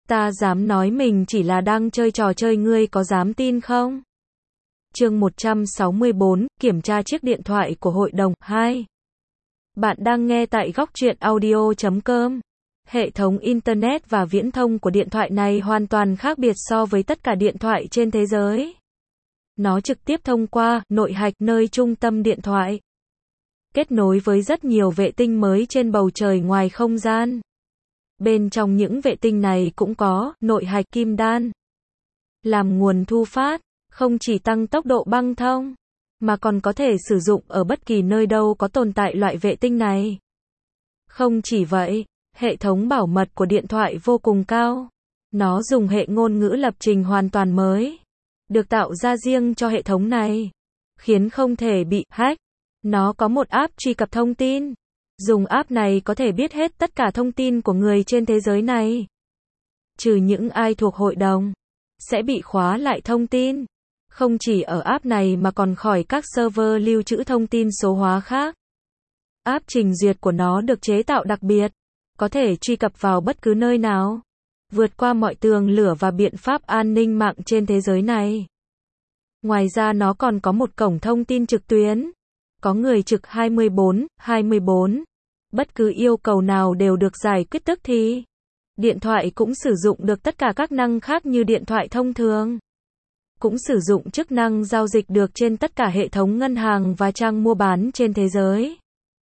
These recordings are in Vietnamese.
Ta dám nói mình chỉ là đang chơi trò chơi, ngươi có dám tin không? Chương 164, kiểm tra chiếc điện thoại của hội đồng 2. Bạn đang nghe tại góc truyện audio.com. Hệ thống Internet và viễn thông của điện thoại này hoàn toàn khác biệt so với tất cả điện thoại trên thế giới. Nó trực tiếp thông qua nội hạch nơi trung tâm điện thoại, kết nối với rất nhiều vệ tinh mới trên bầu trời ngoài không gian. Bên trong những vệ tinh này cũng có nội hạch kim đan, làm nguồn thu phát, không chỉ tăng tốc độ băng thông, mà còn có thể sử dụng ở bất kỳ nơi đâu có tồn tại loại vệ tinh này. Không chỉ vậy, hệ thống bảo mật của điện thoại vô cùng cao. Nó dùng hệ ngôn ngữ lập trình hoàn toàn mới, được tạo ra riêng cho hệ thống này, khiến không thể bị hack. Nó có một app truy cập thông tin. Dùng app này có thể biết hết tất cả thông tin của người trên thế giới này. Trừ những ai thuộc hội đồng, sẽ bị khóa lại thông tin. Không chỉ ở app này mà còn khỏi các server lưu trữ thông tin số hóa khác. App trình duyệt của nó được chế tạo đặc biệt, có thể truy cập vào bất cứ nơi nào, vượt qua mọi tường lửa và biện pháp an ninh mạng trên thế giới này. Ngoài ra nó còn có một cổng thông tin trực tuyến, có người trực 24/24. Bất cứ yêu cầu nào đều được giải quyết tức thì. Điện thoại cũng sử dụng được tất cả các năng khác như điện thoại thông thường. Cũng sử dụng chức năng giao dịch được trên tất cả hệ thống ngân hàng và trang mua bán trên thế giới.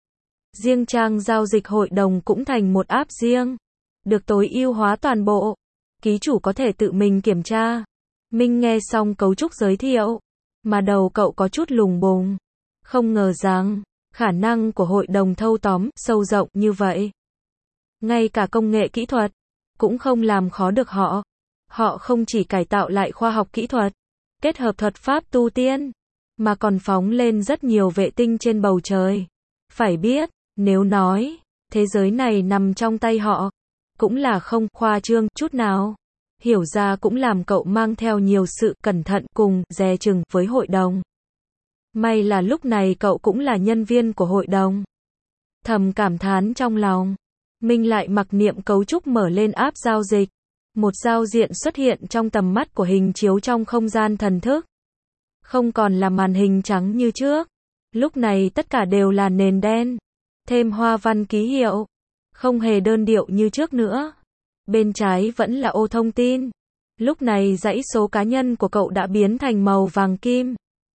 Riêng trang giao dịch hội đồng cũng thành một app riêng, được tối ưu hóa toàn bộ. Ký chủ có thể tự mình kiểm tra. Minh nghe xong cấu trúc giới thiệu, mà đầu cậu có chút lùng bùng. Không ngờ rằng, khả năng của hội đồng thâu tóm, sâu rộng như vậy. Ngay cả công nghệ kỹ thuật, cũng không làm khó được họ. Họ không chỉ cải tạo lại khoa học kỹ thuật, kết hợp thuật pháp tu tiên, mà còn phóng lên rất nhiều vệ tinh trên bầu trời. Phải biết, nếu nói, thế giới này nằm trong tay họ, cũng là không khoa trương chút nào. Hiểu ra cũng làm cậu mang theo nhiều sự cẩn thận cùng dè chừng với hội đồng. May là lúc này cậu cũng là nhân viên của hội đồng. Thầm cảm thán trong lòng, Minh lại mặc niệm cấu trúc mở lên app giao dịch. Một giao diện xuất hiện trong tầm mắt của hình chiếu trong không gian thần thức. Không còn là màn hình trắng như trước. Lúc này tất cả đều là nền đen, thêm hoa văn ký hiệu, không hề đơn điệu như trước nữa. Bên trái vẫn là ô thông tin. Lúc này dãy số cá nhân của cậu đã biến thành màu vàng kim,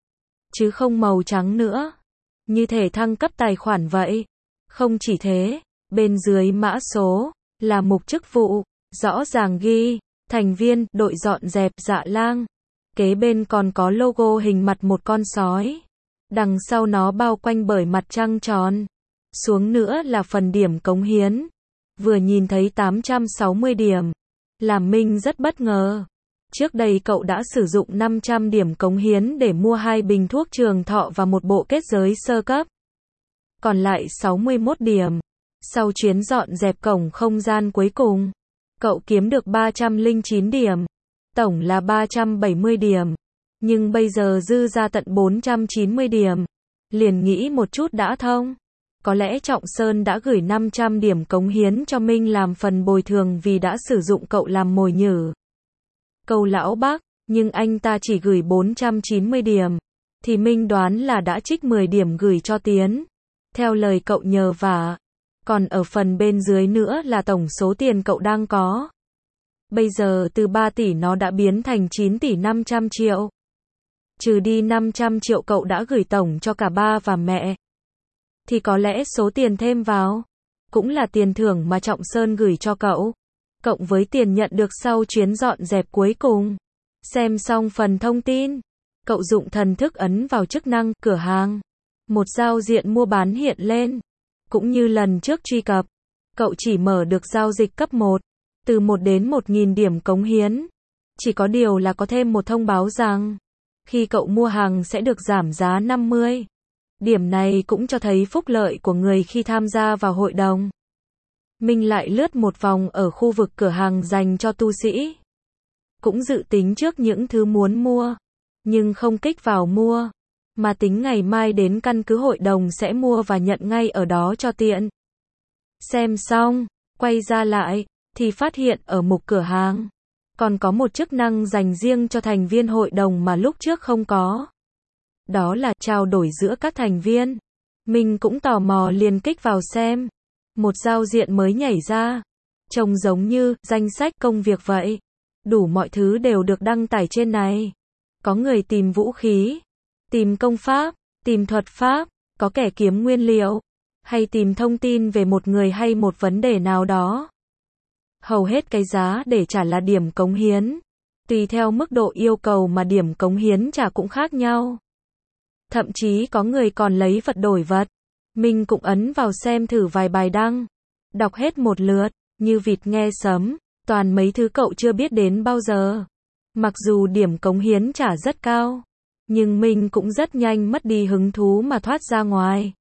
chứ không màu trắng nữa. Như thể thăng cấp tài khoản vậy. Không chỉ thế, bên dưới mã số là mục chức vụ, rõ ràng ghi thành viên đội dọn dẹp Dạ Lang. Kế bên còn có logo hình mặt một con sói. Đằng sau nó bao quanh bởi mặt trăng tròn. Xuống nữa là phần điểm cống hiến. Vừa nhìn thấy 860 điểm, làm Minh rất bất ngờ. Trước đây cậu đã sử dụng 500 điểm cống hiến để mua 2 bình thuốc trường thọ và một bộ kết giới sơ cấp. Còn lại 61 điểm. Sau chuyến dọn dẹp cổng không gian cuối cùng, cậu kiếm được 309 điểm. Tổng là 370 điểm. Nhưng bây giờ dư ra tận 490 điểm. Liền nghĩ một chút đã thông. Có lẽ Trọng Sơn đã gửi 500 điểm cống hiến cho Minh làm phần bồi thường vì đã sử dụng cậu làm mồi nhử. Câu lão bác, nhưng anh ta chỉ gửi 490 điểm. Thì Minh đoán là đã trích 10 điểm gửi cho Tiến. Theo lời cậu nhờ vả. Còn ở phần bên dưới nữa là tổng số tiền cậu đang có. Bây giờ từ 3 tỷ nó đã biến thành 9 tỷ 500 triệu. Trừ đi 500 triệu cậu đã gửi tổng cho cả ba và mẹ. Thì có lẽ số tiền thêm vào cũng là tiền thưởng mà Trọng Sơn gửi cho cậu, cộng với tiền nhận được sau chuyến dọn dẹp cuối cùng. Xem xong phần thông tin, cậu dụng thần thức ấn vào chức năng cửa hàng. Một giao diện mua bán hiện lên. Cũng như lần trước truy cập, cậu chỉ mở được giao dịch cấp 1, từ 1 đến 1.000 điểm cống hiến. Chỉ có điều là có thêm một thông báo rằng, khi cậu mua hàng sẽ được giảm giá 50. Điểm này cũng cho thấy phúc lợi của người khi tham gia vào hội đồng. Minh lại lướt một vòng ở khu vực cửa hàng dành cho tu sĩ. Cũng dự tính trước những thứ muốn mua, nhưng không kích vào mua, mà tính ngày mai đến căn cứ hội đồng sẽ mua và nhận ngay ở đó cho tiện. Xem xong, quay ra lại, thì phát hiện ở mục cửa hàng còn có một chức năng dành riêng cho thành viên hội đồng mà lúc trước không có. Đó là trao đổi giữa các thành viên. Mình cũng tò mò liền kích vào xem. Một giao diện mới nhảy ra. Trông giống như danh sách công việc vậy. Đủ mọi thứ đều được đăng tải trên này. Có người tìm vũ khí, tìm công pháp, tìm thuật pháp, có kẻ kiếm nguyên liệu, hay tìm thông tin về một người hay một vấn đề nào đó. Hầu hết cái giá để trả là điểm cống hiến. Tùy theo mức độ yêu cầu mà điểm cống hiến trả cũng khác nhau. Thậm chí có người còn lấy vật đổi vật. Mình cũng ấn vào xem thử vài bài đăng. Đọc hết một lượt, như vịt nghe sấm, toàn mấy thứ cậu chưa biết đến bao giờ. Mặc dù điểm cống hiến trả rất cao, nhưng mình cũng rất nhanh mất đi hứng thú mà thoát ra ngoài.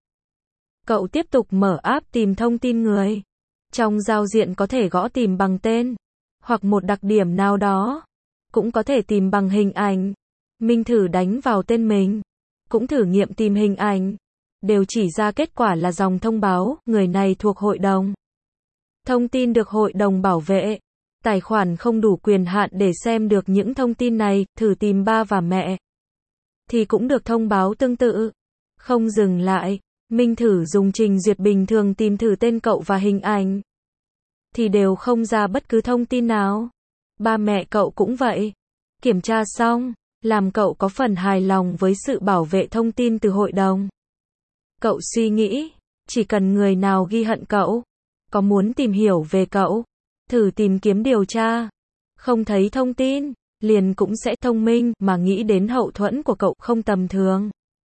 Cậu tiếp tục mở app tìm thông tin người. Trong giao diện có thể gõ tìm bằng tên, hoặc một đặc điểm nào đó. Cũng có thể tìm bằng hình ảnh. Mình thử đánh vào tên mình. Cũng thử nghiệm tìm hình ảnh. Đều chỉ ra kết quả là dòng thông báo, người này thuộc hội đồng. Thông tin được hội đồng bảo vệ. Tài khoản không đủ quyền hạn để xem được những thông tin này, thử tìm ba và mẹ. Thì cũng được thông báo tương tự. Không dừng lại, mình thử dùng trình duyệt bình thường tìm thử tên cậu và hình ảnh. Thì đều không ra bất cứ thông tin nào. Ba mẹ cậu cũng vậy. Kiểm tra xong, làm cậu có phần hài lòng với sự bảo vệ thông tin từ hội đồng. Cậu suy nghĩ, chỉ cần người nào ghi hận cậu, có muốn tìm hiểu về cậu, thử tìm kiếm điều tra, không thấy thông tin, liền cũng sẽ thông minh mà nghĩ đến hậu thuẫn của cậu không tầm thường.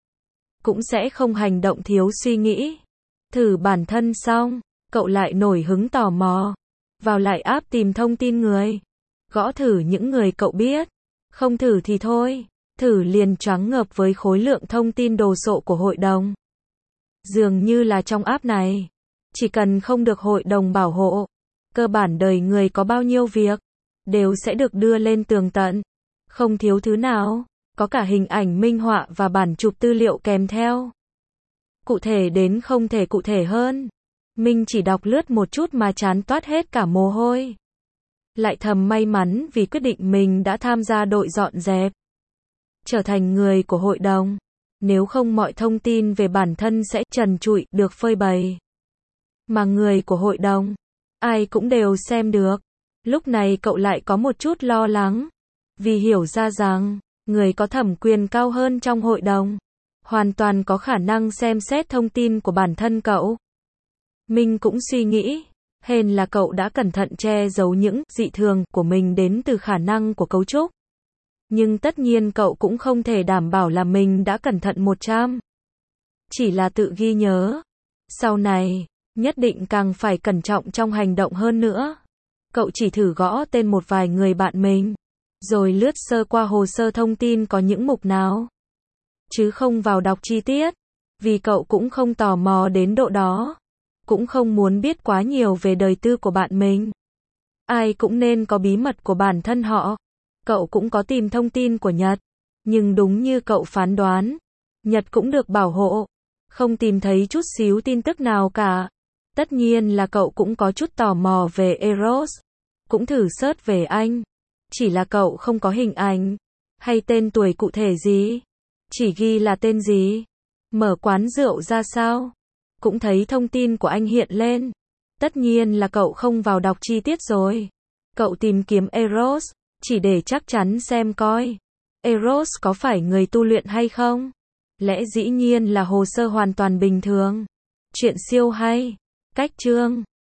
Cũng sẽ không hành động thiếu suy nghĩ. Thử bản thân xong, cậu lại nổi hứng tò mò. Vào lại app tìm thông tin người. Gõ thử những người cậu biết. Không thử thì thôi. Thử liền choáng ngợp với khối lượng thông tin đồ sộ của hội đồng. Dường như là trong app này, chỉ cần không được hội đồng bảo hộ, cơ bản đời người có bao nhiêu việc, đều sẽ được đưa lên tường tận. Không thiếu thứ nào, có cả hình ảnh minh họa và bản chụp tư liệu kèm theo. Cụ thể đến không thể cụ thể hơn. Mình chỉ đọc lướt một chút mà chán toát hết cả mồ hôi. Lại thầm may mắn vì quyết định mình đã tham gia đội dọn dẹp. Trở thành người của hội đồng. Nếu không mọi thông tin về bản thân sẽ trần trụi được phơi bày. Mà người của hội đồng, ai cũng đều xem được. Lúc này cậu lại có một chút lo lắng. Vì hiểu ra rằng, người có thẩm quyền cao hơn trong hội đồng, hoàn toàn có khả năng xem xét thông tin của bản thân cậu. Mình cũng suy nghĩ, hèn là cậu đã cẩn thận che giấu những dị thường của mình đến từ khả năng của cấu trúc. Nhưng tất nhiên cậu cũng không thể đảm bảo là mình đã cẩn thận 100. Chỉ là tự ghi nhớ. Sau này, nhất định càng phải cẩn trọng trong hành động hơn nữa. Cậu chỉ thử gõ tên một vài người bạn mình, rồi lướt sơ qua hồ sơ thông tin có những mục nào. Chứ không vào đọc chi tiết, vì cậu cũng không tò mò đến độ đó. Cũng không muốn biết quá nhiều về đời tư của bạn mình. Ai cũng nên có bí mật của bản thân họ. Cậu cũng có tìm thông tin của Nhật. Nhưng đúng như cậu phán đoán, Nhật cũng được bảo hộ. Không tìm thấy chút xíu tin tức nào cả. Tất nhiên là cậu cũng có chút tò mò về Eros. Cũng thử search về anh. Chỉ là cậu không có hình ảnh. Hay tên tuổi cụ thể gì. Chỉ ghi là tên gì. Mở quán rượu ra sao. Cũng thấy thông tin của anh hiện lên. Tất nhiên là cậu không vào đọc chi tiết rồi. Cậu tìm kiếm Eros, chỉ để chắc chắn xem coi. Eros có phải người tu luyện hay không? Lẽ dĩ nhiên là hồ sơ hoàn toàn bình thường. Chuyện siêu hay. Cách chương